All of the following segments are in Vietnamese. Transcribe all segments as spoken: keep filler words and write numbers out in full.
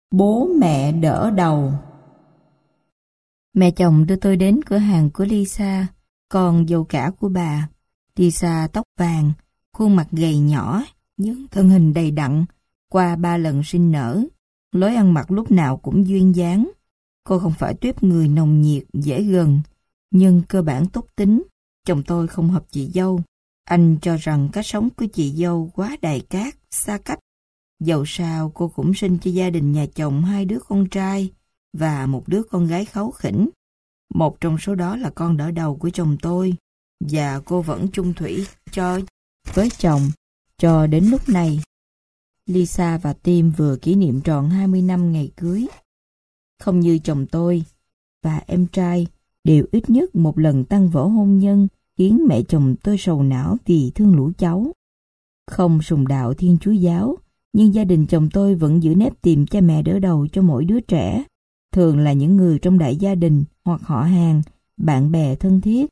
Bố mẹ đỡ đầu. Mẹ chồng đưa tôi đến cửa hàng của Lisa, con dâu cả của bà. Lisa tóc vàng, khuôn mặt gầy nhỏ, nhưng thân hình đầy đặn, qua ba lần sinh nở. Lối ăn mặc lúc nào cũng duyên dáng. Cô không phải tuýp người nồng nhiệt, dễ gần, nhưng cơ bản tốt tính. Chồng tôi không hợp chị dâu. Anh cho rằng cách sống của chị dâu quá đài cát, xa cách. Dẫu sao cô cũng sinh cho gia đình nhà chồng hai đứa con trai và một đứa con gái kháu khỉnh. Một trong số đó là con đỡ đầu của chồng tôi, và cô vẫn chung thủy cho với chồng cho đến lúc này. Lisa và Tim vừa kỷ niệm tròn hai mươi năm ngày cưới. Không như chồng tôi và em trai đều ít nhất một lần tăng vỡ hôn nhân, khiến mẹ chồng tôi sầu não vì thương lũ cháu. Không sùng đạo Thiên Chúa giáo, nhưng gia đình chồng tôi vẫn giữ nếp tìm cha mẹ đỡ đầu cho mỗi đứa trẻ, thường là những người trong đại gia đình hoặc họ hàng, bạn bè thân thiết.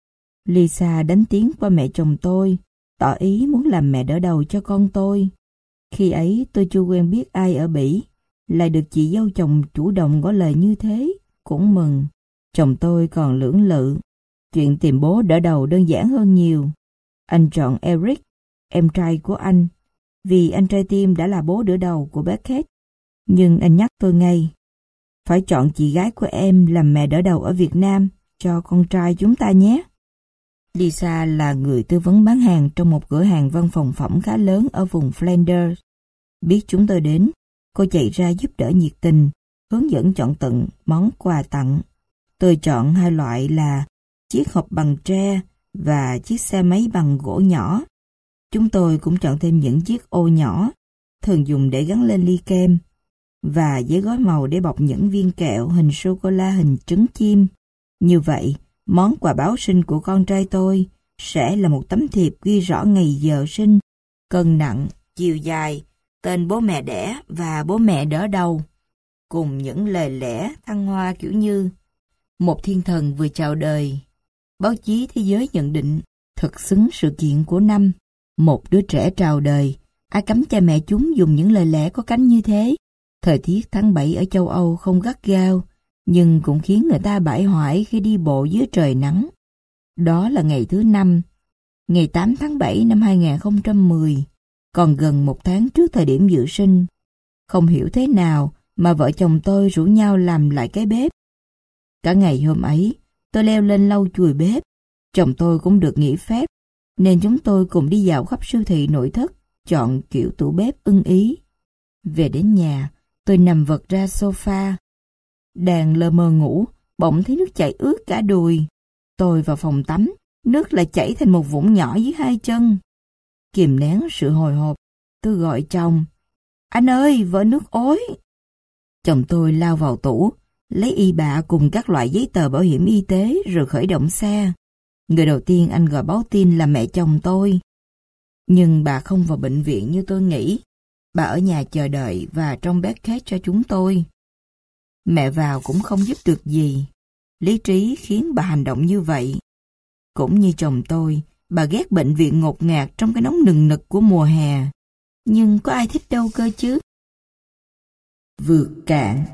Lisa đánh tiếng qua mẹ chồng tôi, tỏ ý muốn làm mẹ đỡ đầu cho con tôi. Khi ấy tôi chưa quen biết ai ở Bỉ, lại được chị dâu chồng chủ động ngỏ lời như thế, cũng mừng. Chồng tôi còn lưỡng lự, chuyện tìm bố đỡ đầu đơn giản hơn nhiều. Anh chọn Eric, em trai của anh, vì anh trai Tim đã là bố đỡ đầu của Beckett. Nhưng anh nhắc tôi ngay, phải chọn chị gái của em làm mẹ đỡ đầu ở Việt Nam cho con trai chúng ta nhé. Lisa là người tư vấn bán hàng trong một cửa hàng văn phòng phẩm khá lớn ở vùng Flanders. Biết chúng tôi đến, cô chạy ra giúp đỡ nhiệt tình, hướng dẫn chọn tận món quà tặng. Tôi chọn hai loại là chiếc hộp bằng tre và chiếc xe máy bằng gỗ nhỏ. Chúng tôi cũng chọn thêm những chiếc ô nhỏ, thường dùng để gắn lên ly kem, và giấy gói màu để bọc những viên kẹo hình sô-cô-la hình trứng chim. Như vậy, món quà báo sinh của con trai tôi sẽ là một tấm thiệp ghi rõ ngày giờ sinh, cân nặng, chiều dài, tên bố mẹ đẻ và bố mẹ đỡ đầu, cùng những lời lẽ thăng hoa kiểu như: một thiên thần vừa chào đời, báo chí thế giới nhận định thật xứng sự kiện của năm, một đứa trẻ chào đời, ai cấm cha mẹ chúng dùng những lời lẽ có cánh như thế. Thời tiết tháng bảy ở châu Âu không gắt gao, nhưng cũng khiến người ta bãi hoại khi đi bộ dưới trời nắng. Đó là ngày thứ năm, ngày tám tháng bảy năm hai nghìn không trăm mười, còn gần một tháng trước thời điểm dự sinh. Không hiểu thế nào mà vợ chồng tôi rủ nhau làm lại cái bếp. Cả ngày hôm ấy, tôi leo lên lau chùi bếp. Chồng tôi cũng được nghỉ phép, nên chúng tôi cùng đi dạo khắp siêu thị nội thất, chọn kiểu tủ bếp ưng ý. Về đến nhà, tôi nằm vật ra sofa. Đang lơ mơ ngủ, bỗng thấy nước chảy ướt cả đùi. Tôi vào phòng tắm, nước lại chảy thành một vũng nhỏ dưới hai chân. Kìm nén sự hồi hộp, tôi gọi chồng: "Anh ơi, vỡ nước ối!" Chồng tôi lao vào tủ, lấy y bạ cùng các loại giấy tờ bảo hiểm y tế rồi khởi động xe. Người đầu tiên anh gọi báo tin là mẹ chồng tôi. Nhưng bà không vào bệnh viện như tôi nghĩ. Bà ở nhà chờ đợi và trông Beckett cho chúng tôi. Mẹ vào cũng không giúp được gì. Lý trí khiến bà hành động như vậy. Cũng như chồng tôi, bà ghét bệnh viện ngột ngạt trong cái nóng nừng nực của mùa hè. Nhưng có ai thích đâu cơ chứ. Vượt cạn.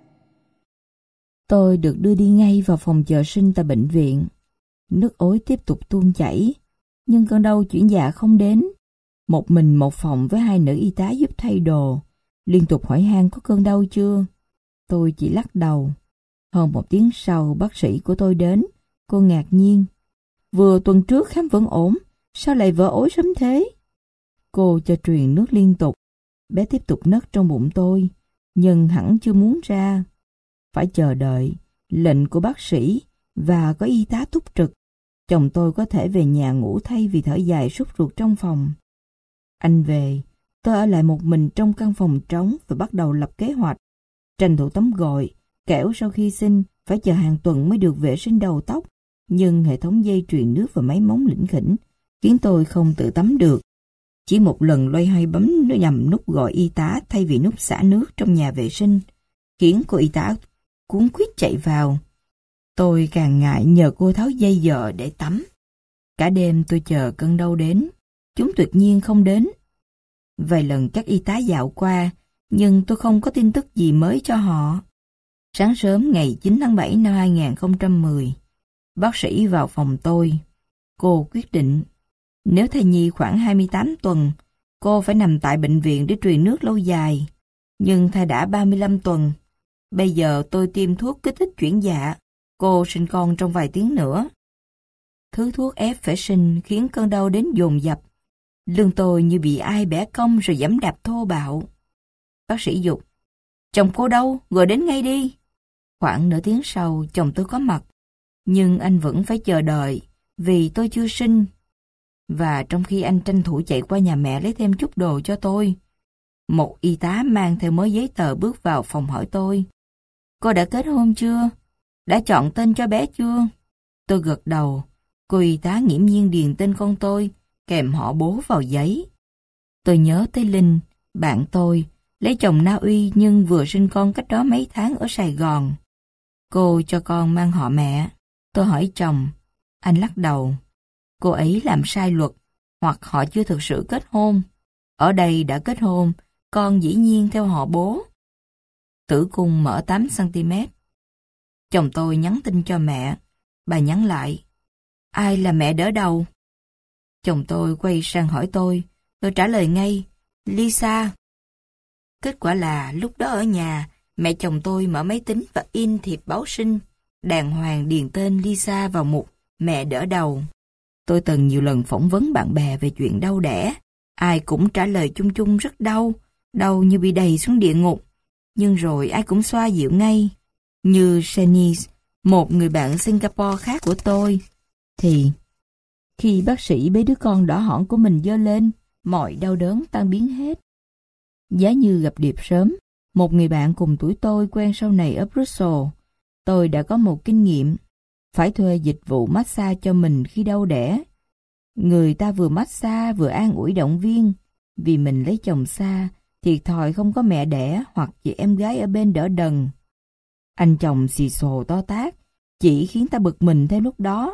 Tôi được đưa đi ngay vào phòng chờ sinh tại bệnh viện. Nước ối tiếp tục tuôn chảy, nhưng cơn đau chuyển dạ không đến. Một mình một phòng với hai nữ y tá giúp thay đồ, liên tục hỏi han có cơn đau chưa. Tôi chỉ lắc đầu. Hơn một tiếng sau, bác sĩ của tôi đến. Cô ngạc nhiên: "Vừa tuần trước khám vẫn ổn, sao lại vỡ ối sớm thế?" Cô cho truyền nước liên tục. Bé tiếp tục nấc trong bụng tôi, nhưng hẳn chưa muốn ra. Phải chờ đợi lệnh của bác sĩ và có y tá túc trực. Chồng tôi có thể về nhà ngủ thay vì thở dài sốt ruột trong phòng. Anh về, tôi ở lại một mình trong căn phòng trống và bắt đầu lập kế hoạch. Tranh thủ tắm gội, kẻo sau khi sinh phải chờ hàng tuần mới được vệ sinh đầu tóc. Nhưng hệ thống dây truyền nước và máy móng lỉnh khỉnh khiến tôi không tự tắm được. Chỉ một lần loay hoay bấm nhầm nút gọi y tá thay vì nút xả nước trong nhà vệ sinh, khiến cô y tá cuống quýt chạy vào. Tôi càng ngại nhờ cô tháo dây dợ để tắm. Cả đêm tôi chờ cơn đau đến. Chúng tuyệt nhiên không đến. Vài lần các y tá dạo qua, nhưng tôi không có tin tức gì mới cho họ. Sáng sớm ngày chín tháng bảy năm hai nghìn không trăm mười, bác sĩ vào phòng tôi. Cô quyết định, nếu thai nhi khoảng hai mươi tám tuần, cô phải nằm tại bệnh viện để truyền nước lâu dài. Nhưng thai đã ba mươi lăm tuần. Bây giờ tôi tiêm thuốc kích thích chuyển dạ. Cô sinh con trong vài tiếng nữa. Thứ thuốc ép phải sinh khiến cơn đau đến dồn dập. Lưng tôi như bị ai bẻ cong rồi giẫm đạp thô bạo. Bác sĩ giục, chồng cô đâu, gọi đến ngay đi. Khoảng nửa tiếng sau, chồng tôi có mặt. Nhưng anh vẫn phải chờ đợi, vì tôi chưa sinh. Và trong khi anh tranh thủ chạy qua nhà mẹ lấy thêm chút đồ cho tôi, một y tá mang theo mớ giấy tờ bước vào phòng hỏi tôi, cô đã kết hôn chưa? Đã chọn tên cho bé chưa? Tôi gật đầu. Cô y tá nghiễm nhiên điền tên con tôi, kèm họ bố vào giấy. Tôi nhớ tới Linh, bạn tôi, lấy chồng Na Uy nhưng vừa sinh con cách đó mấy tháng ở Sài Gòn. Cô cho con mang họ mẹ. Tôi hỏi chồng, anh lắc đầu. Cô ấy làm sai luật, hoặc họ chưa thực sự kết hôn. Ở đây đã kết hôn, con dĩ nhiên theo họ bố. Tử cung mở tám xăng ti mét. Chồng tôi nhắn tin cho mẹ. Bà nhắn lại, ai là mẹ đỡ đầu? Chồng tôi quay sang hỏi tôi. Tôi trả lời ngay, Lisa. Kết quả là lúc đó ở nhà, mẹ chồng tôi mở máy tính và in thiệp báo sinh, đàng hoàng điền tên Lisa vào mục mẹ đỡ đầu. Tôi từng nhiều lần phỏng vấn bạn bè về chuyện đau đẻ. Ai cũng trả lời chung chung rất đau, đau như bị đày xuống địa ngục. Nhưng rồi ai cũng xoa dịu ngay. Như Shanice, một người bạn Singapore khác của tôi, thì khi bác sĩ bế đứa con đỏ hỏn của mình giơ lên, mọi đau đớn tan biến hết. Giá như gặp Điệp sớm, một người bạn cùng tuổi tôi quen sau này ở Brussels, tôi đã có một kinh nghiệm, phải thuê dịch vụ massage cho mình khi đau đẻ. Người ta vừa massage vừa an ủi động viên, vì mình lấy chồng xa, thiệt thòi không có mẹ đẻ hoặc chị em gái ở bên đỡ đần. Anh chồng xì xồ to tát, chỉ khiến ta bực mình theo lúc đó.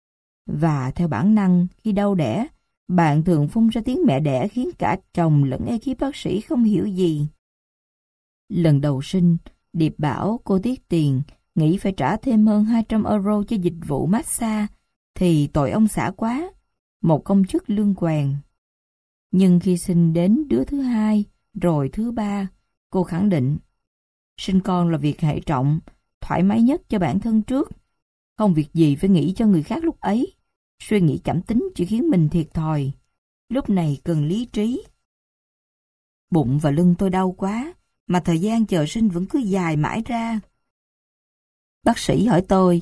Và theo bản năng, khi đau đẻ, bạn thường phun ra tiếng mẹ đẻ khiến cả chồng lẫn ekip bác sĩ không hiểu gì. Lần đầu sinh, Điệp bảo cô tiếc tiền, nghĩ phải trả thêm hơn hai trăm euro cho dịch vụ massage, thì tội ông xã quá, một công chức lương quèn. Nhưng khi sinh đến đứa thứ hai, rồi thứ ba, cô khẳng định, sinh con là việc hệ trọng, thoải mái nhất cho bản thân trước. Không việc gì phải nghĩ cho người khác lúc ấy. Suy nghĩ cảm tính chỉ khiến mình thiệt thòi. Lúc này cần lý trí. Bụng và lưng tôi đau quá, mà thời gian chờ sinh vẫn cứ dài mãi ra. Bác sĩ hỏi tôi,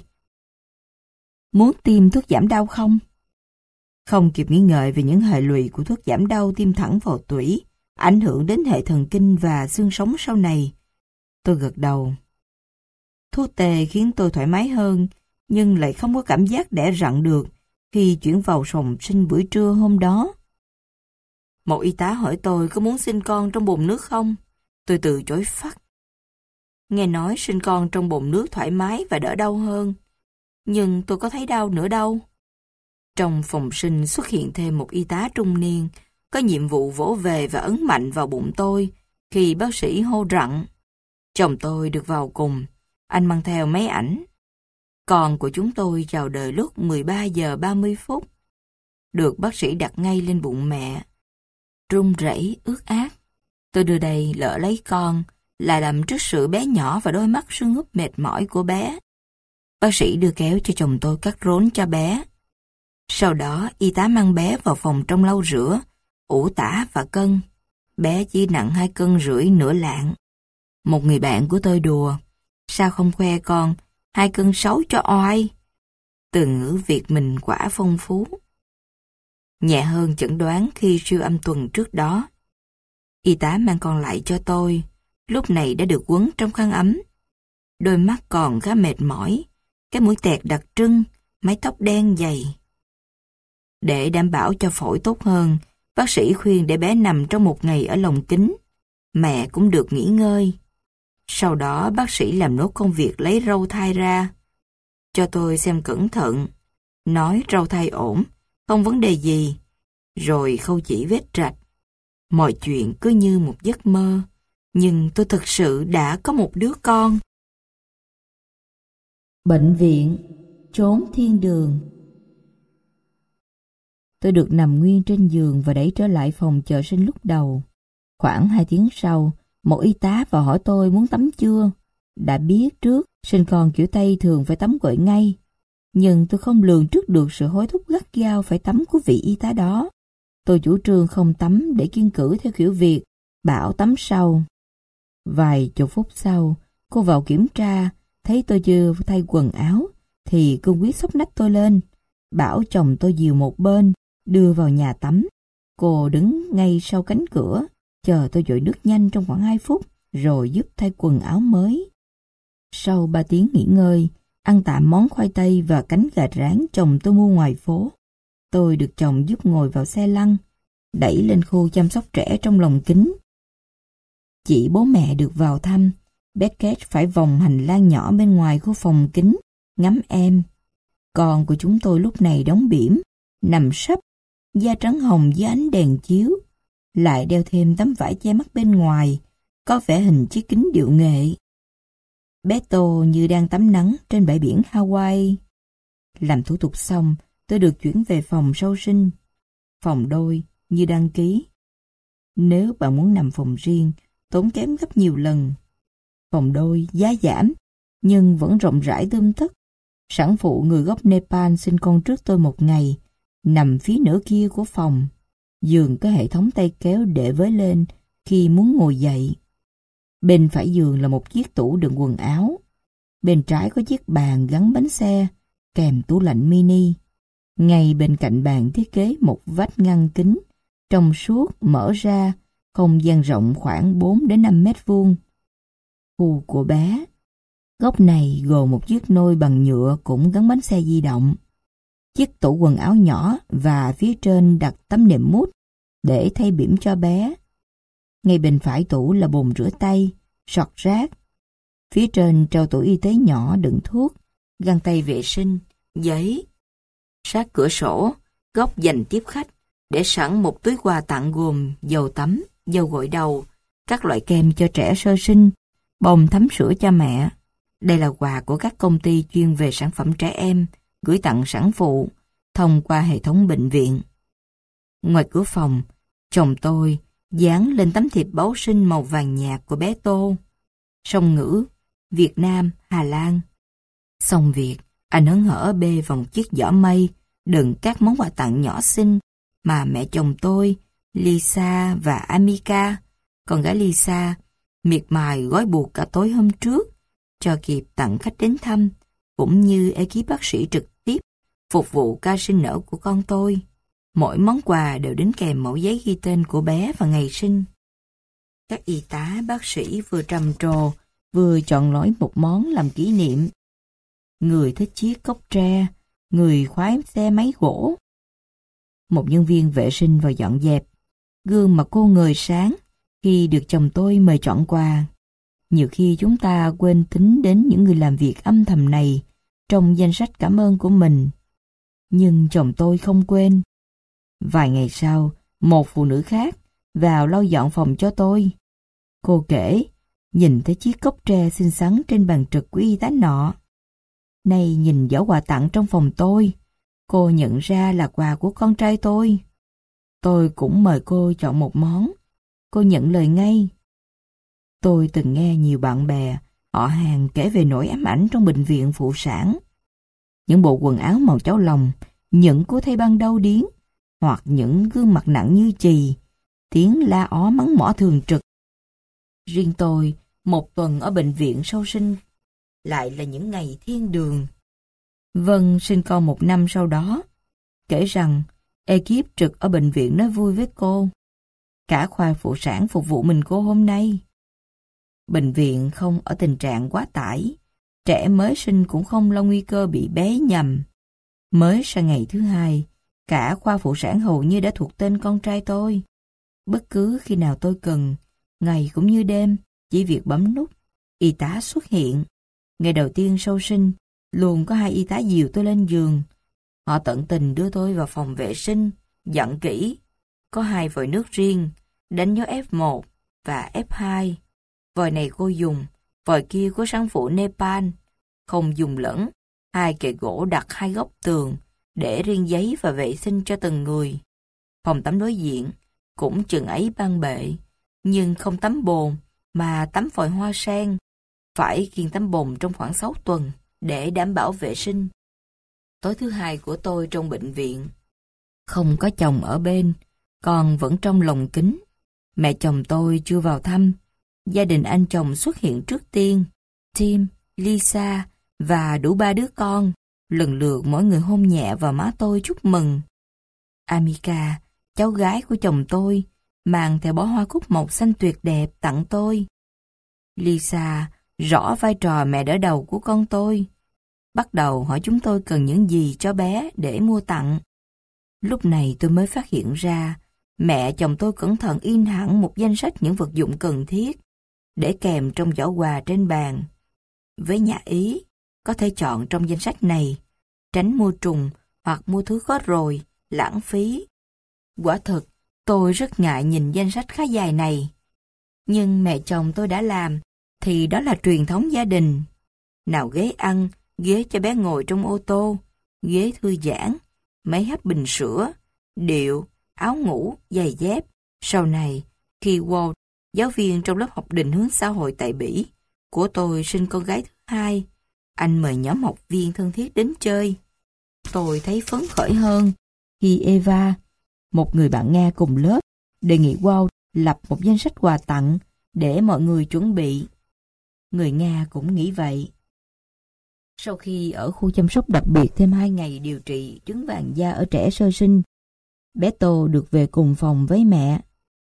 muốn tiêm thuốc giảm đau không? Không kịp nghĩ ngợi về những hệ lụy của thuốc giảm đau tiêm thẳng vào tủy, ảnh hưởng đến hệ thần kinh và xương sống sau này. Tôi gật đầu. Thuốc tê khiến tôi thoải mái hơn, nhưng lại không có cảm giác đẻ rặn được khi chuyển vào phòng sinh buổi trưa hôm đó. Một y tá hỏi tôi có muốn sinh con trong bồn nước không? Tôi từ chối phắt. Nghe nói sinh con trong bồn nước thoải mái và đỡ đau hơn, nhưng tôi có thấy đau nữa đâu. Trong phòng sinh xuất hiện thêm một y tá trung niên, có nhiệm vụ vỗ về và ấn mạnh vào bụng tôi khi bác sĩ hô rặn. Chồng tôi được vào cùng, anh mang theo máy ảnh. Con của chúng tôi chào đời lúc mười ba giờ ba mươi phút. Được bác sĩ đặt ngay lên bụng mẹ. Run rẩy, ướt át. Tôi đưa đây lỡ lấy con, là làm trước sự bé nhỏ và đôi mắt sưng húp mệt mỏi của bé. Bác sĩ đưa kéo cho chồng tôi cắt rốn cho bé. Sau đó, y tá mang bé vào phòng trong lau rửa, ủ tả và cân. Bé chỉ nặng hai cân rưỡi nửa lạng. Một người bạn của tôi đùa, sao không khoe con hai cân sáu cho oai? Từ ngữ Việt mình quả phong phú. Nhẹ hơn chẩn đoán khi siêu âm tuần trước đó. Y tá mang con lại cho tôi, lúc này đã được quấn trong khăn ấm. Đôi mắt còn khá mệt mỏi, cái mũi tẹt đặc trưng, mái tóc đen dày. Để đảm bảo cho phổi tốt hơn, bác sĩ khuyên để bé nằm trong một ngày ở lồng kính. Mẹ cũng được nghỉ ngơi. Sau đó bác sĩ làm nốt công việc lấy râu thai ra. Cho tôi xem cẩn thận. Nói râu thai ổn, không vấn đề gì. Rồi khâu chỉ vết rạch. Mọi chuyện cứ như một giấc mơ. Nhưng tôi thực sự đã có một đứa con. Bệnh viện, chốn thiên đường. Tôi được nằm nguyên trên giường và đẩy trở lại phòng chờ sinh lúc đầu. Khoảng hai tiếng sau, một y tá vào hỏi tôi muốn tắm chưa. Đã biết trước, sinh con kiểu Tây thường phải tắm gội ngay. Nhưng tôi không lường trước được sự hối thúc gắt gao phải tắm của vị y tá đó. Tôi chủ trương không tắm để kiêng cữ theo kiểu Việt, bảo tắm sau. Vài chục phút sau, cô vào kiểm tra, thấy tôi chưa thay quần áo, thì cương quyết xốc nách tôi lên, bảo chồng tôi dìu một bên, đưa vào nhà tắm. Cô đứng ngay sau cánh cửa, chờ tôi dội nước nhanh trong khoảng hai phút, rồi giúp thay quần áo mới. Sau ba tiếng nghỉ ngơi, ăn tạm món khoai tây và cánh gà rán chồng tôi mua ngoài phố, tôi được chồng giúp ngồi vào xe lăn, đẩy lên khu chăm sóc trẻ trong lồng kính. Chỉ bố mẹ được vào thăm, Beckett phải vòng hành lang nhỏ bên ngoài khu phòng kính, ngắm em. Con của chúng tôi lúc này đóng bỉm, nằm sấp, da trắng hồng dưới ánh đèn chiếu, lại đeo thêm tấm vải che mắt bên ngoài, có vẻ hình chiếc kính điệu nghệ. Beto như đang tắm nắng trên bãi biển Hawaii. Làm thủ tục xong, tôi được chuyển về phòng sau sinh. Phòng đôi, như đăng ký. Nếu bạn muốn nằm phòng riêng, tốn kém gấp nhiều lần. Phòng đôi, giá giảm, nhưng vẫn rộng rãi tươm tất. Sản phụ người gốc Nepal sinh con trước tôi một ngày, nằm phía nửa kia của phòng. Giường có hệ thống tay kéo để với lên khi muốn ngồi dậy. Bên phải giường là một chiếc tủ đựng quần áo. Bên trái có chiếc bàn gắn bánh xe, kèm tủ lạnh mini. Ngay bên cạnh bàn thiết kế một vách ngăn kính, trong suốt mở ra, không gian rộng khoảng bốn đến năm mét vuông. Khu của bé. Góc này gồm một chiếc nôi bằng nhựa cũng gắn bánh xe di động. Chiếc tủ quần áo nhỏ và phía trên đặt tấm nệm mút để thay bỉm cho bé. Ngay bên phải tủ là bồn rửa tay, sọt rác. Phía trên treo tủ y tế nhỏ đựng thuốc, găng tay vệ sinh, giấy. Sát cửa sổ, góc dành tiếp khách, để sẵn một túi quà tặng gồm dầu tắm, dầu gội đầu, các loại kem cho trẻ sơ sinh, bông thấm sữa cho mẹ. Đây là quà của các công ty chuyên về sản phẩm trẻ em, gửi tặng sản phụ, thông qua hệ thống bệnh viện. Ngoài cửa phòng, chồng tôi dán lên tấm thiệp báo sinh màu vàng nhạt của bé Tô. Song ngữ, Việt Nam, Hà Lan. Xong việc, anh hớn hở bê vào một chiếc giỏ mây, đựng các món quà tặng nhỏ xinh mà mẹ chồng tôi, Lisa và Amica, con gái Lisa, miệt mài gói buộc cả tối hôm trước, cho kịp tặng khách đến thăm, cũng như ekip bác sĩ trực tiếp phục vụ ca sinh nở của con tôi. Mỗi món quà đều đính kèm mẫu giấy ghi tên của bé và ngày sinh. Các y tá, bác sĩ vừa trầm trồ, vừa chọn lỗi một món làm kỷ niệm. Người thích chiếc cốc tre, người khoái xe máy gỗ. Một nhân viên vệ sinh vào dọn dẹp, gương mặt cô ngời sáng khi được chồng tôi mời chọn quà. Nhiều khi chúng ta quên tính đến những người làm việc âm thầm này trong danh sách cảm ơn của mình. Nhưng chồng tôi không quên. Vài ngày sau, một phụ nữ khác vào lau dọn phòng cho tôi. Cô kể, nhìn thấy chiếc cốc tre xinh xắn trên bàn trực của y tá nọ. Nay nhìn giỏ quà tặng trong phòng tôi, cô nhận ra là quà của con trai tôi. Tôi cũng mời cô chọn một món. Cô nhận lời ngay. Tôi từng nghe nhiều bạn bè, họ hàng kể về nỗi ám ảnh trong bệnh viện phụ sản. Những bộ quần áo màu cháo lòng, những cô thay băng đau điếng, hoặc những gương mặt nặng như chì, tiếng la ó mắng mỏ thường trực. Riêng tôi, một tuần ở bệnh viện sau sinh, lại là những ngày thiên đường. Vân sinh con một năm sau đó, kể rằng ekip trực ở bệnh viện nói vui với cô. Cả khoa phụ sản phục vụ mình cô hôm nay. Bệnh viện không ở tình trạng quá tải, trẻ mới sinh cũng không lo nguy cơ bị bé nhầm. Mới sang ngày thứ hai, cả khoa phụ sản hầu như đã thuộc tên con trai tôi. Bất cứ khi nào tôi cần, ngày cũng như đêm, chỉ việc bấm nút, y tá xuất hiện. Ngày đầu tiên sau sinh, luôn có hai y tá dìu tôi lên giường. Họ tận tình đưa tôi vào phòng vệ sinh, dặn kỹ. Có hai vòi nước riêng, đánh dấu ép một và ép hai. Vòi này cô dùng, vòi kia của sản phụ Nepal. Không dùng lẫn, hai kệ gỗ đặt hai góc tường, để riêng giấy và vệ sinh cho từng người. Phòng tắm đối diện, cũng chừng ấy ban bệ, nhưng không tắm bồn, mà tắm vòi hoa sen. Phải kiêng tắm bồn trong khoảng sáu tuần, để đảm bảo vệ sinh. Tối thứ hai của tôi trong bệnh viện. Không có chồng ở bên, con vẫn trong lồng kính. Mẹ chồng tôi chưa vào thăm. Gia đình anh chồng xuất hiện trước tiên. Tim, Lisa và đủ ba đứa con, lần lượt mỗi người hôn nhẹ vào má tôi chúc mừng. Amica, cháu gái của chồng tôi, mang theo bó hoa cúc mộc xanh tuyệt đẹp tặng tôi. Lisa rõ vai trò mẹ đỡ đầu của con tôi. Bắt đầu hỏi chúng tôi cần những gì cho bé để mua tặng. Lúc này tôi mới phát hiện ra, mẹ chồng tôi cẩn thận in hẳn một danh sách những vật dụng cần thiết, để kèm trong giỏ quà trên bàn. Với nhà Ý, có thể chọn trong danh sách này, tránh mua trùng hoặc mua thứ có rồi, lãng phí. Quả thực, tôi rất ngại nhìn danh sách khá dài này. Nhưng mẹ chồng tôi đã làm, thì đó là truyền thống gia đình. Nào ghế ăn, ghế cho bé ngồi trong ô tô, ghế thư giãn, mấy hấp bình sữa, điệu, áo ngủ, giày dép. Sau này, khi Walt, giáo viên trong lớp học định hướng xã hội tại Bỉ, của tôi sinh con gái thứ hai, anh mời nhóm học viên thân thiết đến chơi. Tôi thấy phấn khởi hơn khi Eva, một người bạn Nga cùng lớp, đề nghị Walt lập một danh sách quà tặng để mọi người chuẩn bị. Người Nga cũng nghĩ vậy. Sau khi ở khu chăm sóc đặc biệt thêm hai ngày điều trị chứng vàng da ở trẻ sơ sinh, bé Tô được về cùng phòng với mẹ.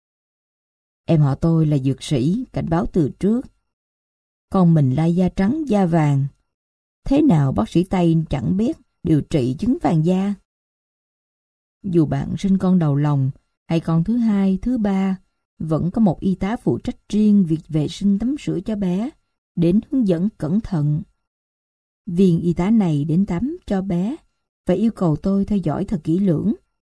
Em họ tôi là dược sĩ, cảnh báo từ trước. Con mình là da trắng da vàng. Thế nào bác sĩ Tây chẳng biết điều trị chứng vàng da? Dù bạn sinh con đầu lòng hay con thứ hai, thứ ba, vẫn có một y tá phụ trách riêng việc vệ sinh tắm sữa cho bé, đến hướng dẫn cẩn thận. Viên y tá này đến tắm cho bé và yêu cầu tôi theo dõi thật kỹ lưỡng.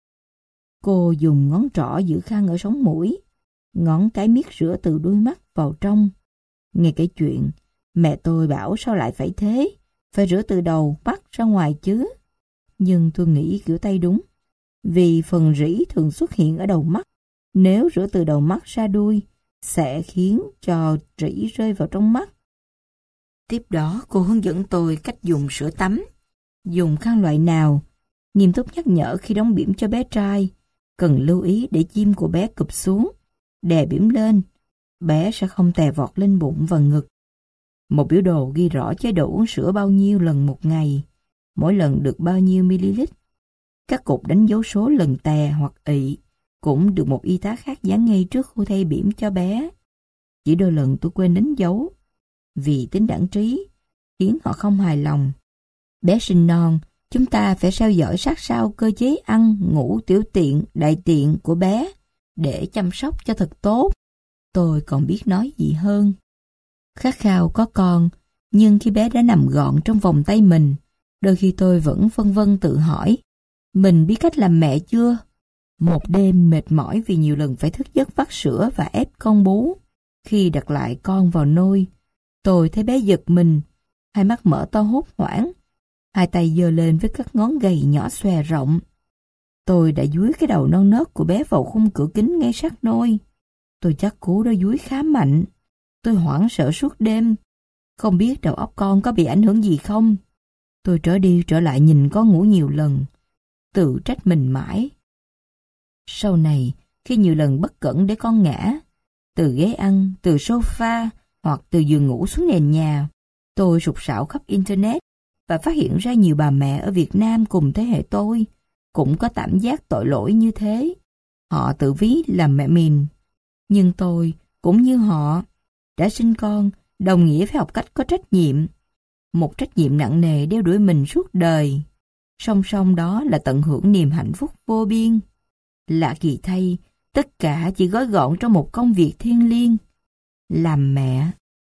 Cô dùng ngón trỏ giữ khăn ở sống mũi, ngón cái miết rửa từ đuôi mắt vào trong. Nghe cái chuyện, mẹ tôi bảo sao lại phải thế, phải rửa từ đầu mắt ra ngoài chứ. Nhưng tôi nghĩ kiểu Tây đúng, vì phần rỉ thường xuất hiện ở đầu mắt. Nếu rửa từ đầu mắt ra đuôi, sẽ khiến cho rỉ rơi vào trong mắt. Tiếp đó cô hướng dẫn tôi cách dùng sữa tắm, dùng khăn loại nào, nghiêm túc nhắc nhở khi đóng bỉm cho bé trai, cần lưu ý để chim của bé cụp xuống, đè bỉm lên, bé sẽ không tè vọt lên bụng và ngực. Một biểu đồ ghi rõ chế độ uống sữa bao nhiêu lần một ngày, mỗi lần được bao nhiêu ml. Các cột đánh dấu số lần tè hoặc ị cũng được một y tá khác dán ngay trước khu thay bỉm cho bé. Chỉ đôi lần tôi quên đánh dấu, vì tính đẳng trí, khiến họ không hài lòng. Bé sinh non, chúng ta phải theo dõi sát sao cơ chế ăn, ngủ, tiểu tiện, đại tiện của bé để chăm sóc cho thật tốt. Tôi còn biết nói gì hơn. Khát khao có con, nhưng khi bé đã nằm gọn trong vòng tay mình, đôi khi tôi vẫn phân vân tự hỏi, mình biết cách làm mẹ chưa? Một đêm mệt mỏi vì nhiều lần phải thức giấc vắt sữa và ép con bú. Khi đặt lại con vào nôi, tôi thấy bé giật mình, hai mắt mở to hốt hoảng, hai tay giơ lên với các ngón gầy nhỏ xòe rộng. Tôi đã dúi cái đầu non nớt của bé vào khung cửa kính ngay sát nôi. Tôi chắc cú đó dúi khá mạnh. Tôi hoảng sợ suốt đêm, không biết đầu óc con có bị ảnh hưởng gì không. Tôi trở đi trở lại nhìn con ngủ nhiều lần, tự trách mình mãi. Sau này, khi nhiều lần bất cẩn để con ngã, từ ghế ăn, từ sofa hoặc từ giường ngủ xuống nền nhà, tôi sục sạo khắp Internet và phát hiện ra nhiều bà mẹ ở Việt Nam cùng thế hệ tôi cũng có cảm giác tội lỗi như thế. Họ tự ví là mẹ mình. Nhưng tôi, cũng như họ, đã sinh con, đồng nghĩa phải học cách có trách nhiệm. Một trách nhiệm nặng nề đeo đuổi mình suốt đời. Song song đó là tận hưởng niềm hạnh phúc vô biên. Lạ kỳ thay, tất cả chỉ gói gọn trong một công việc thiêng liêng, làm mẹ.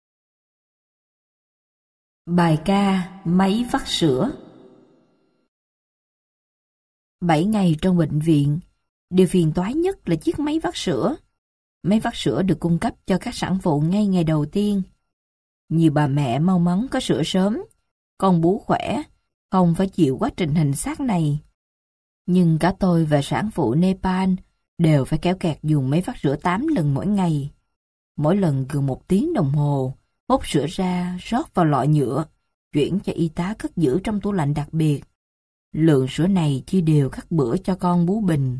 Bài ca máy vắt sữa. Bảy ngày trong bệnh viện, điều phiền toái nhất là chiếc máy vắt sữa. Mấy vắt sữa được cung cấp cho các sản phụ ngay ngày đầu tiên. Nhiều bà mẹ mau mắn có sữa sớm, con bú khỏe, không phải chịu quá trình hành xác này. Nhưng cả tôi và sản phụ Nepal đều phải kéo kẹt dùng mấy vắt sữa tám lần mỗi ngày. Mỗi lần gần một tiếng đồng hồ, hút sữa ra, rót vào lọ nhựa, chuyển cho y tá cất giữ trong tủ lạnh đặc biệt. Lượng sữa này chia đều các bữa cho con bú bình.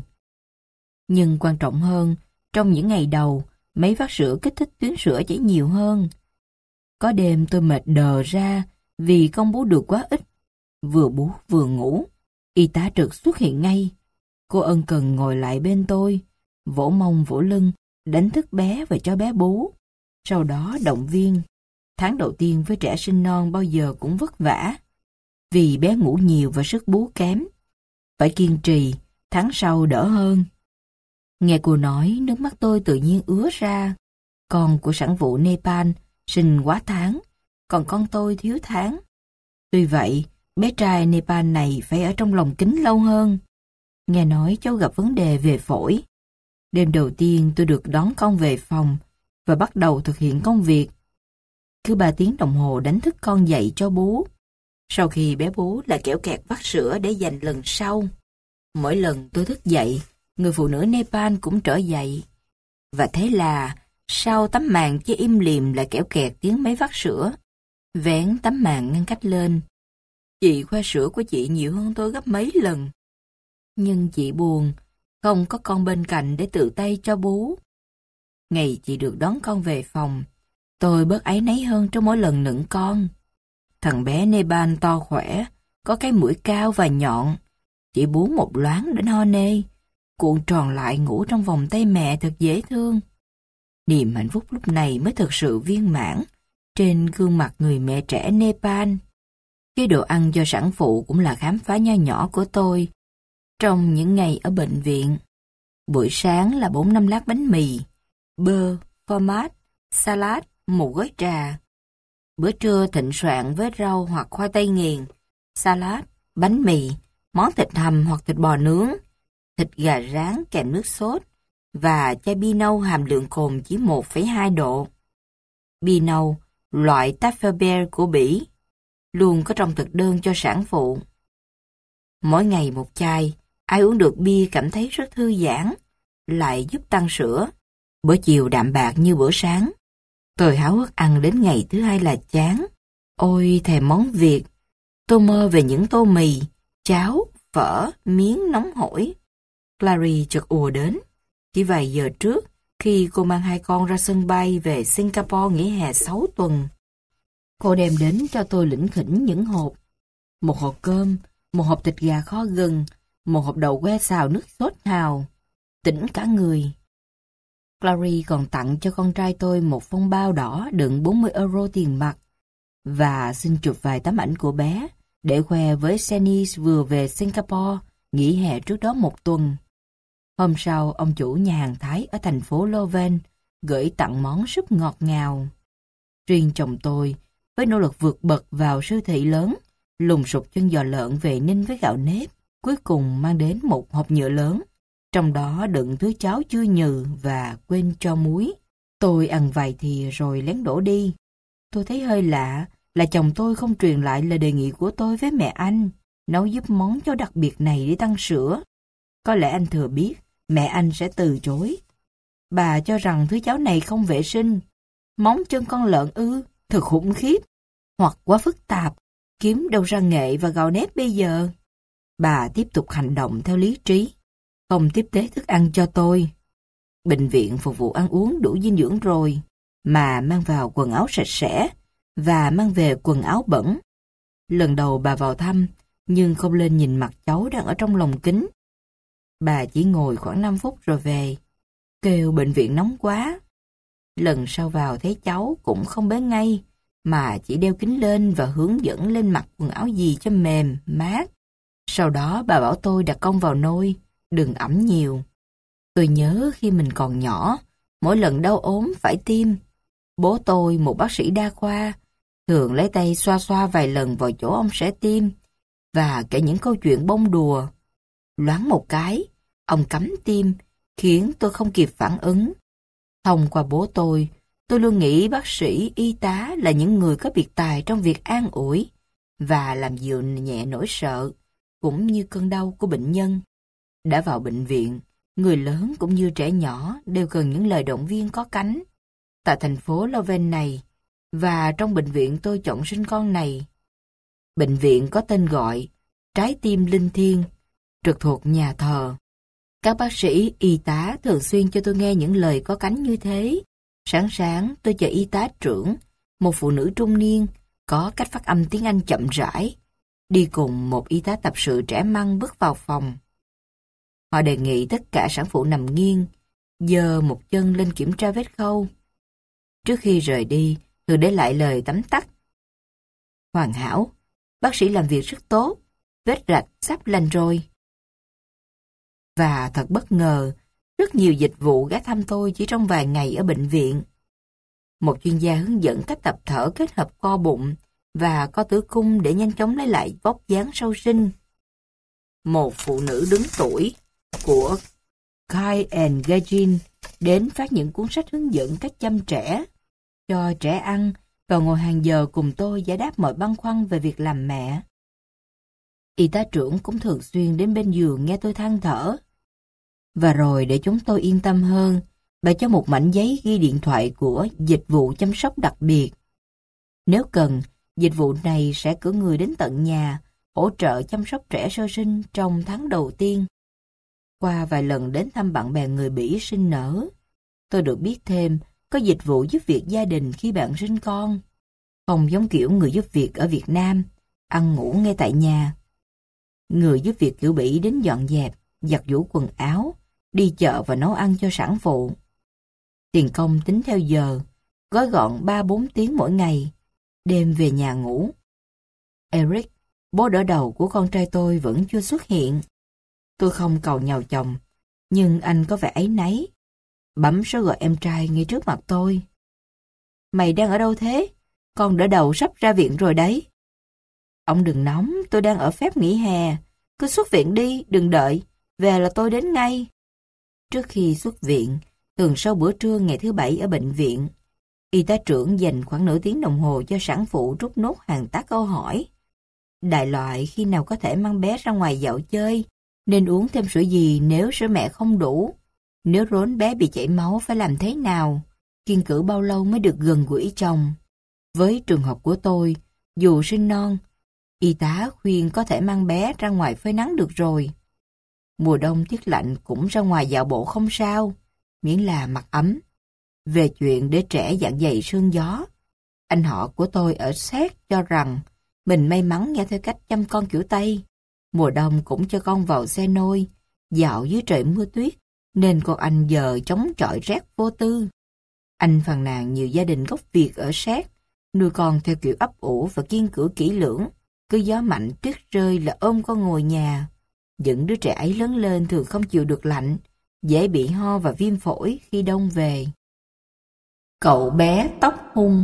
Nhưng quan trọng hơn, trong những ngày đầu, mấy vắt sữa kích thích tuyến sữa chảy nhiều hơn. Có đêm tôi mệt đờ ra vì con bú được quá ít. Vừa bú vừa ngủ, y tá trực xuất hiện ngay. Cô ân cần ngồi lại bên tôi, vỗ mông vỗ lưng, đánh thức bé và cho bé bú. Sau đó động viên. Tháng đầu tiên với trẻ sinh non bao giờ cũng vất vả, vì bé ngủ nhiều và sức bú kém. Phải kiên trì, tháng sau đỡ hơn. Nghe cô nói, nước mắt tôi tự nhiên ứa ra. Con của sản phụ Nepal sinh quá tháng, còn con tôi thiếu tháng. Tuy vậy, bé trai Nepal này phải ở trong lồng kính lâu hơn. Nghe nói cháu gặp vấn đề về phổi. Đêm đầu tiên tôi được đón con về phòng và bắt đầu thực hiện công việc. Cứ ba tiếng đồng hồ đánh thức con dậy cho bú. Sau khi bé bú là kéo kẹt vắt sữa để dành lần sau. Mỗi lần tôi thức dậy, người phụ nữ Nepal cũng trở dậy. Và thế là, sau tấm màn che im lìm là kéo kẹt tiếng mấy vắt sữa. Vén tấm màn ngăn cách lên. Chị khoe sữa của chị nhiều hơn tôi gấp mấy lần. Nhưng chị buồn, không có con bên cạnh để tự tay cho bú. Ngày chị được đón con về phòng, tôi bớt áy náy hơn trong mỗi lần nựng con. Thằng bé Nepal to khỏe, có cái mũi cao và nhọn. Chị bú một loáng đến ho nê, cuộn tròn lại ngủ trong vòng tay mẹ thật dễ thương. Niềm hạnh phúc lúc này mới thực sự viên mãn trên gương mặt người mẹ trẻ Nepal. Cái đồ ăn cho sản phụ cũng là khám phá nho nhỏ của tôi trong những ngày ở bệnh viện. Buổi sáng là bốn năm lát bánh mì, bơ, phô mát, salad, một gói trà. Bữa trưa thịnh soạn với rau hoặc khoai tây nghiền, salad, bánh mì, món thịt hầm hoặc thịt bò nướng, thịt gà rán kèm nước sốt và chai bia nâu hàm lượng cồn chỉ một phẩy hai độ. Bia nâu, loại Tafelberg của Bỉ, luôn có trong thực đơn cho sản phụ. Mỗi ngày một chai, ai uống được bia cảm thấy rất thư giãn, lại giúp tăng sữa. Bữa chiều đạm bạc như bữa sáng. Tôi háo hức ăn đến ngày thứ hai là chán. Ôi thèm món Việt. Tôi mơ về những tô mì, cháo, phở, miếng nóng hổi. Clary chợt ùa đến. Chỉ vài giờ trước, khi cô mang hai con ra sân bay về Singapore nghỉ hè sáu tuần. Cô đem đến cho tôi lỉnh khỉnh những hộp. Một hộp cơm, một hộp thịt gà kho gừng, một hộp đậu que xào nước sốt hào. Tỉnh cả người. Clary còn tặng cho con trai tôi một phong bao đỏ đựng bốn mươi euro tiền mặt và xin chụp vài tấm ảnh của bé để khoe với Senis vừa về Singapore nghỉ hè trước đó một tuần. Hôm sau, ông chủ nhà hàng Thái ở thành phố Leuven gửi tặng món súp ngọt ngào. Riêng chồng tôi, với nỗ lực vượt bậc vào siêu thị lớn, lùng sục chân giò lợn về ninh với gạo nếp, cuối cùng mang đến một hộp nhựa lớn, trong đó đựng thứ cháo chưa nhừ và quên cho muối. Tôi ăn vài thìa rồi lén đổ đi. Tôi thấy hơi lạ là chồng tôi không truyền lại lời đề nghị của tôi với mẹ anh, nấu giúp món cháo đặc biệt này để tăng sữa. Có lẽ anh thừa biết mẹ anh sẽ từ chối. Bà cho rằng thứ cháo này không vệ sinh. Móng chân con lợn ư, thật khủng khiếp. Hoặc quá phức tạp, kiếm đâu ra nghệ và gạo nếp bây giờ. Bà tiếp tục hành động theo lý trí, không tiếp tế thức ăn cho tôi. Bệnh viện phục vụ ăn uống đủ dinh dưỡng rồi, mà mang vào quần áo sạch sẽ và mang về quần áo bẩn. Lần đầu bà vào thăm, nhưng không lên nhìn mặt cháu đang ở trong lồng kính. Bà chỉ ngồi khoảng năm phút rồi về, kêu bệnh viện nóng quá. Lần sau vào thấy cháu cũng không bế ngay, mà chỉ đeo kính lên và hướng dẫn lên mặc quần áo gì cho mềm, mát. Sau đó bà bảo tôi đặt con vào nôi, đừng ẩm nhiều. Tôi nhớ khi mình còn nhỏ, mỗi lần đau ốm phải tiêm. Bố tôi, một bác sĩ đa khoa, thường lấy tay xoa xoa vài lần vào chỗ ông sẽ tiêm, và kể những câu chuyện bông đùa. Loáng một cái, ông cấm tiêm, khiến tôi không kịp phản ứng. Thông qua bố tôi, tôi luôn nghĩ bác sĩ, y tá là những người có biệt tài trong việc an ủi và làm dịu nhẹ nỗi sợ, cũng như cơn đau của bệnh nhân. Đã vào bệnh viện, người lớn cũng như trẻ nhỏ đều cần những lời động viên có cánh. Tại thành phố Leuven này, và trong bệnh viện tôi chọn sinh con này, bệnh viện có tên gọi Trái tim linh thiêng, trực thuộc nhà thờ. Các bác sĩ, y tá thường xuyên cho tôi nghe những lời có cánh như thế. Sáng sáng tôi chờ y tá trưởng, một phụ nữ trung niên, có cách phát âm tiếng Anh chậm rãi, đi cùng một y tá tập sự trẻ măng bước vào phòng. Họ đề nghị tất cả sản phụ nằm nghiêng, giơ một chân lên kiểm tra vết khâu. Trước khi rời đi, thường để lại lời tóm tắt: hoàn hảo, bác sĩ làm việc rất tốt, vết rạch sắp lành rồi. Và thật bất ngờ, rất nhiều dịch vụ ghé thăm tôi chỉ trong vài ngày ở bệnh viện. Một chuyên gia hướng dẫn cách tập thở kết hợp co bụng và co tử cung để nhanh chóng lấy lại vóc dáng sau sinh. Một phụ nữ đứng tuổi của Kyle and Gagin đến phát những cuốn sách hướng dẫn cách chăm trẻ, cho trẻ ăn và ngồi hàng giờ cùng tôi giải đáp mọi băn khoăn về việc làm mẹ. Y tá trưởng cũng thường xuyên đến bên giường nghe tôi than thở. Và rồi để chúng tôi yên tâm hơn, bà cho một mảnh giấy ghi điện thoại của dịch vụ chăm sóc đặc biệt. Nếu cần, dịch vụ này sẽ cử người đến tận nhà, hỗ trợ chăm sóc trẻ sơ sinh trong tháng đầu tiên. Qua vài lần đến thăm bạn bè người Bỉ sinh nở, tôi được biết thêm có dịch vụ giúp việc gia đình khi bạn sinh con. Không giống kiểu người giúp việc ở Việt Nam, ăn ngủ ngay tại nhà. Người giúp việc kiểu Bỉ đến dọn dẹp, giặt giũ quần áo, đi chợ và nấu ăn cho sản phụ. Tiền công tính theo giờ, gói gọn ba bốn tiếng mỗi ngày, đêm về nhà ngủ. Eric, bố đỡ đầu của con trai tôi vẫn chưa xuất hiện. Tôi không cầu nhàu chồng, nhưng anh có vẻ áy náy. Bấm số gọi em trai ngay trước mặt tôi. Mày đang ở đâu thế? Con đỡ đầu sắp ra viện rồi đấy. Ông đừng nóng, tôi đang ở phép nghỉ hè. Cứ xuất viện đi, đừng đợi. Về là tôi đến ngay. Trước khi xuất viện, thường sau bữa trưa ngày thứ bảy ở bệnh viện, y tá trưởng dành khoảng nửa tiếng đồng hồ cho sản phụ rút nốt hàng tá câu hỏi. Đại loại khi nào có thể mang bé ra ngoài dạo chơi, nên uống thêm sữa gì nếu sữa mẹ không đủ, nếu rốn bé bị chảy máu phải làm thế nào, kiêng cữ bao lâu mới được gần gũi chồng. Với trường hợp của tôi, dù sinh non, y tá khuyên có thể mang bé ra ngoài phơi nắng được rồi. Mùa đông tiết lạnh cũng ra ngoài dạo bộ không sao, miễn là mặc ấm. Về chuyện để trẻ dạng dày sương gió, anh họ của tôi ở Séc cho rằng mình may mắn nghe theo cách chăm con kiểu Tây. Mùa đông cũng cho con vào xe nôi, dạo dưới trời mưa tuyết, nên con anh giờ chống chọi rét vô tư. Anh phàn nàn nhiều gia đình gốc Việt ở Séc, nuôi con theo kiểu ấp ủ và kiêng cữ kỹ lưỡng, cứ gió mạnh tuyết rơi là ôm con ngồi nhà. Những đứa trẻ ấy lớn lên thường không chịu được lạnh, dễ bị ho và viêm phổi khi đông về. Cậu bé tóc hung.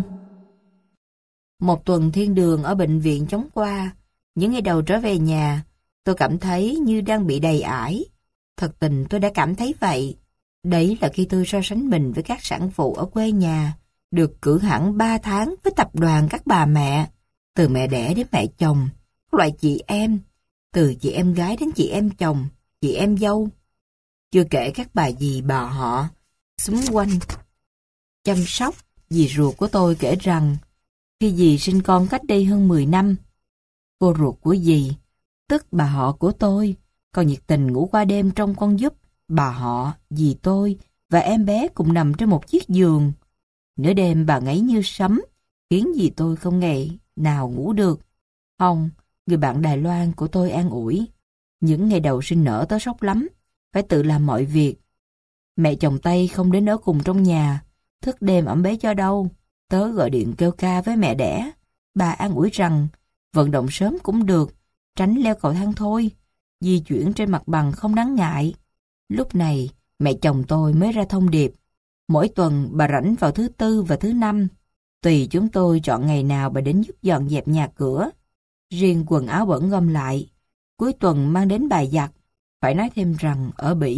Một tuần thiên đường ở bệnh viện chóng qua, những ngày đầu trở về nhà, tôi cảm thấy như đang bị đầy ải. Thật tình tôi đã cảm thấy vậy. Đấy là khi tôi so sánh mình với các sản phụ ở quê nhà, được cử hẳn ba tháng với tập đoàn các bà mẹ, từ mẹ đẻ đến mẹ chồng, các loại chị em, từ chị em gái đến chị em chồng, chị em dâu. Chưa kể các bà dì bà họ, xúm quanh, chăm sóc. Dì ruột của tôi kể rằng, khi dì sinh con cách đây hơn mười năm, cô ruột của dì, tức bà họ của tôi, còn nhiệt tình ngủ qua đêm trong con giúp bà họ, dì tôi và em bé cùng nằm trên một chiếc giường. Nửa đêm bà ngáy như sấm, khiến dì tôi không ngày nào ngủ được. Hồng, người bạn Đài Loan của tôi an ủi, những ngày đầu sinh nở tớ sốc lắm, phải tự làm mọi việc. Mẹ chồng Tây không đến ở cùng trong nhà, thức đêm ẵm bé cho đâu. Tớ gọi điện kêu ca với mẹ đẻ. Bà an ủi rằng, vận động sớm cũng được, tránh leo cầu thang thôi, di chuyển trên mặt bằng không đáng ngại. Lúc này, mẹ chồng tôi mới ra thông điệp. Mỗi tuần bà rảnh vào thứ tư và thứ năm. Tùy chúng tôi chọn ngày nào bà đến giúp dọn dẹp nhà cửa. Riêng quần áo bẩn gom lại, cuối tuần mang đến bà giặt. Phải nói thêm rằng ở Bỉ,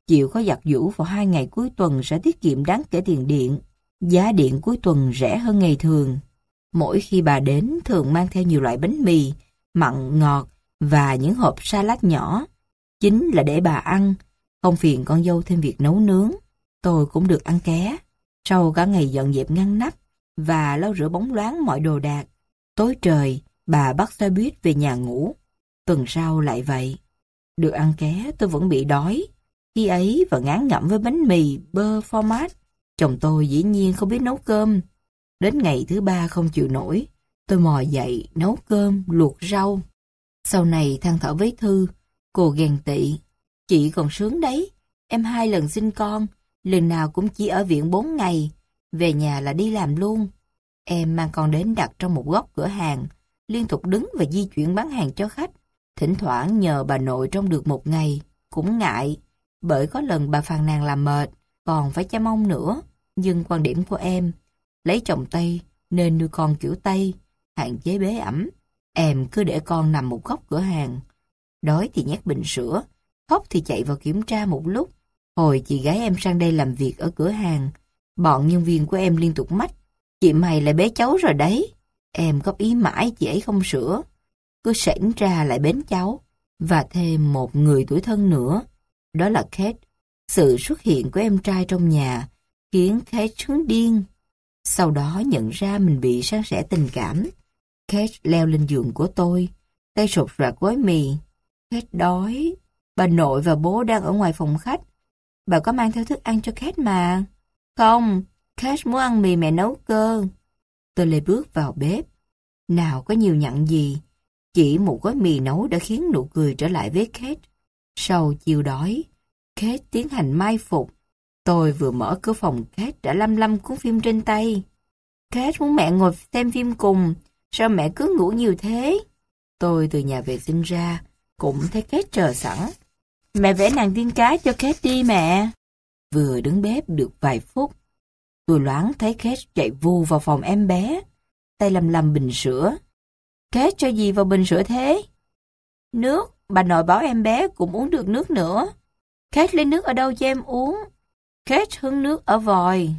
Chịu khó giặt giũ vào hai ngày cuối tuần sẽ tiết kiệm đáng kể tiền điện. Giá điện cuối tuần rẻ hơn ngày thường. Mỗi khi bà đến thường mang theo nhiều loại bánh mì, mặn, ngọt và những hộp salad nhỏ. Chính là để bà ăn, không phiền con dâu thêm việc nấu nướng. Tôi cũng được ăn ké. Sau cả ngày dọn dẹp ngăn nắp và lau rửa bóng loáng mọi đồ đạc. Tối trời, bà bắt xe buýt về nhà ngủ. Tuần sau lại vậy. Được ăn ké tôi vẫn bị đói. Khi ấy và ngán ngẩm với bánh mì, bơ, format. Chồng tôi dĩ nhiên không biết nấu cơm. Đến ngày thứ ba không chịu nổi, tôi mò dậy nấu cơm, luộc rau. Sau này than thở với Thư, cô ghen tị. Chị còn sướng đấy, em hai lần sinh con, lần nào cũng chỉ ở viện bốn ngày, về nhà là đi làm luôn. Em mang con đến đặt trong một góc cửa hàng, liên tục đứng và di chuyển bán hàng cho khách. Thỉnh thoảng nhờ bà nội trông được một ngày, cũng ngại, bởi có lần bà phàn nàn làm mệt, còn phải chăm ông nữa. Nhưng quan điểm của em, lấy chồng Tây nên nuôi con kiểu Tây, hạn chế bế ẵm. Em cứ để con nằm một góc cửa hàng. Đói thì nhét bình sữa, khóc thì chạy vào kiểm tra một lúc. Hồi chị gái em sang đây làm việc ở cửa hàng, bọn nhân viên của em liên tục mách. Chị mày lại bế cháu rồi đấy. Em góp ý mãi chị ấy không sửa. Cứ sảnh ra lại bến cháu. Và thêm một người tuổi thân nữa. Đó là Kate. Sự xuất hiện của em trai trong nhà khiến Kate sướng điên. Sau đó nhận ra mình bị san sẻ tình cảm. Kate leo lên giường của tôi, tay sột soạt gói mì. Kate đói. Bà nội và bố đang ở ngoài phòng khách. Bà có mang theo thức ăn cho Kate mà. Không, Kate muốn ăn mì mẹ nấu cơ. Tôi lê bước vào bếp. Nào có nhiều nhặn gì. Chỉ một gói mì nấu đã khiến nụ cười trở lại với Kate. Sau chiều đói, Kate tiến hành mai phục. Tôi vừa mở cửa phòng Kate đã lăm lăm cuốn phim trên tay. Kate muốn mẹ ngồi xem phim cùng. Sao mẹ cứ ngủ nhiều thế? Tôi từ nhà vệ sinh ra, cũng thấy Kate chờ sẵn. Mẹ vẽ nàng tiên cá cho Kate đi mẹ. Vừa đứng bếp được vài phút, tôi loáng thấy Kate chạy vù vào phòng em bé, tay lầm lầm bình sữa. Kate cho gì vào bình sữa thế? Nước, bà nội bảo em bé cũng uống được nước nữa. Kate lấy nước ở đâu cho em uống? Kate hứng nước ở vòi.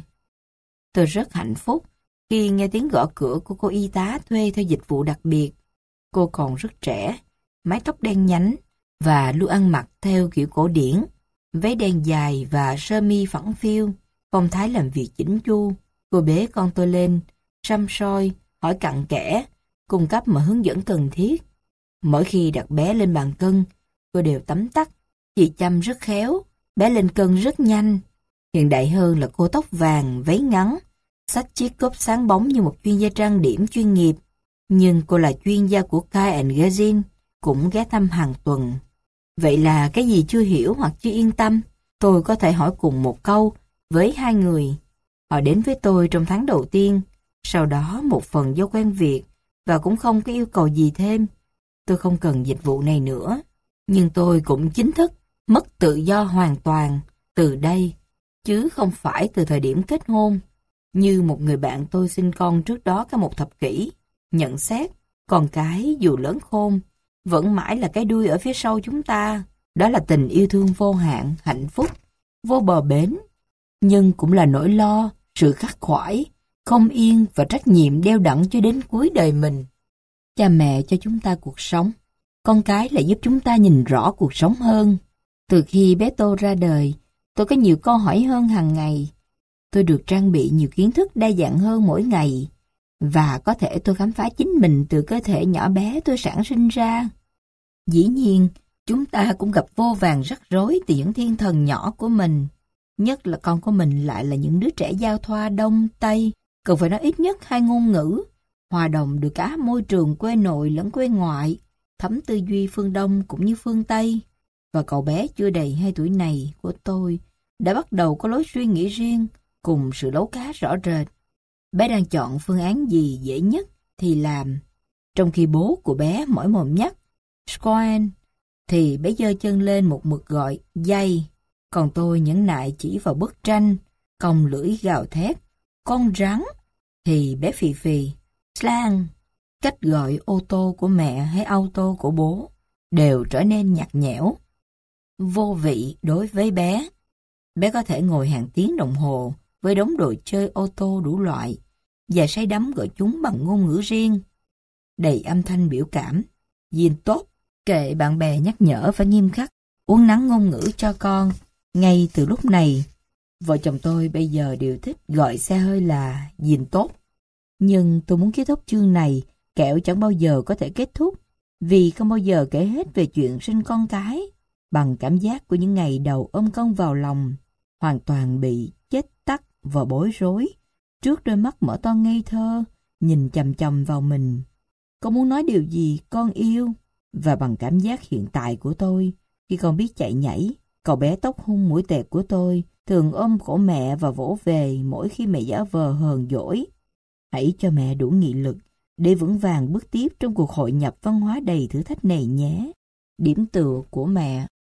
Tôi rất hạnh phúc khi nghe tiếng gõ cửa của cô y tá thuê theo dịch vụ đặc biệt. Cô còn rất trẻ, mái tóc đen nhánh và luôn ăn mặc theo kiểu cổ điển, váy đen dài và sơ mi phẳng phiu, phong thái làm việc chỉnh chu. Cô bế con tôi lên, săm soi, hỏi cặn kẽ, cung cấp mọi hướng dẫn cần thiết. Mỗi khi đặt bé lên bàn cân, cô đều tấm tắc. Chị chăm rất khéo, bé lên cân rất nhanh. Hiện đại hơn là cô tóc vàng, váy ngắn, xách chiếc cốp sáng bóng như một chuyên gia trang điểm chuyên nghiệp. Nhưng cô là chuyên gia của Kyle and Gezin, cũng ghé thăm hàng tuần. Vậy là cái gì chưa hiểu hoặc chưa yên tâm, tôi có thể hỏi cùng một câu với hai người. Họ đến với tôi trong tháng đầu tiên, sau đó một phần do quen việc và cũng không có yêu cầu gì thêm. Tôi không cần dịch vụ này nữa, nhưng tôi cũng chính thức mất tự do hoàn toàn từ đây, chứ không phải từ thời điểm kết hôn. Như một người bạn tôi sinh con trước đó cả một thập kỷ, nhận xét, con cái dù lớn khôn, vẫn mãi là cái đuôi ở phía sau chúng ta. Đó là tình yêu thương vô hạn, hạnh phúc, vô bờ bến, nhưng cũng là nỗi lo, sự khắc khoải, không yên và trách nhiệm đeo đẳng cho đến cuối đời mình. Cha mẹ cho chúng ta cuộc sống, con cái lại giúp chúng ta nhìn rõ cuộc sống hơn. Từ khi bé Tô ra đời, tôi có nhiều câu hỏi hơn hàng ngày. Tôi được trang bị nhiều kiến thức đa dạng hơn mỗi ngày, và có thể tôi khám phá chính mình từ cơ thể nhỏ bé tôi sản sinh ra. Dĩ nhiên, chúng ta cũng gặp vô vàn rắc rối từ những thiên thần nhỏ của mình. Nhất là con của mình lại là những đứa trẻ giao thoa Đông, Tây, cần phải nói ít nhất hai ngôn ngữ, hòa đồng được cả môi trường quê nội lẫn quê ngoại, thấm tư duy phương Đông cũng như phương Tây. Và cậu bé chưa đầy hai tuổi này của tôi đã bắt đầu có lối suy nghĩ riêng cùng sự lấu cá rõ rệt. Bé đang chọn phương án gì dễ nhất thì làm. Trong khi bố của bé mỏi mồm nhắc Squan, thì bé giơ chân lên một mực gọi dây. Còn tôi nhẫn nại chỉ vào bức tranh, cong lưỡi gào thét con rắn, thì bé phì phì slang. Cách gọi ô tô của mẹ hay auto của bố đều trở nên nhạt nhẽo, vô vị đối với bé. Bé có thể ngồi hàng tiếng đồng hồ với đống đồ chơi ô tô đủ loại và say đắm gọi chúng bằng ngôn ngữ riêng, đầy âm thanh biểu cảm. Dìn tốt, kệ bạn bè nhắc nhở phải nghiêm khắc, uốn nắn ngôn ngữ cho con. Ngay từ lúc này, vợ chồng tôi bây giờ đều thích gọi xe hơi là dìn tốt. Nhưng tôi muốn kết thúc chương này, kẻo chẳng bao giờ có thể kết thúc, vì không bao giờ kể hết về chuyện sinh con cái, bằng cảm giác của những ngày đầu ôm con vào lòng, hoàn toàn bị chết tắt và bối rối, trước đôi mắt mở to ngây thơ, nhìn chằm chằm vào mình. Con muốn nói điều gì con yêu? Và bằng cảm giác hiện tại của tôi, khi con biết chạy nhảy, cậu bé tóc hung mũi tẹt của tôi thường ôm cổ mẹ và vỗ về mỗi khi mẹ giả vờ hờn dỗi. Hãy cho mẹ đủ nghị lực để vững vàng bước tiếp trong cuộc hội nhập văn hóa đầy thử thách này nhé. Điểm tựa của mẹ.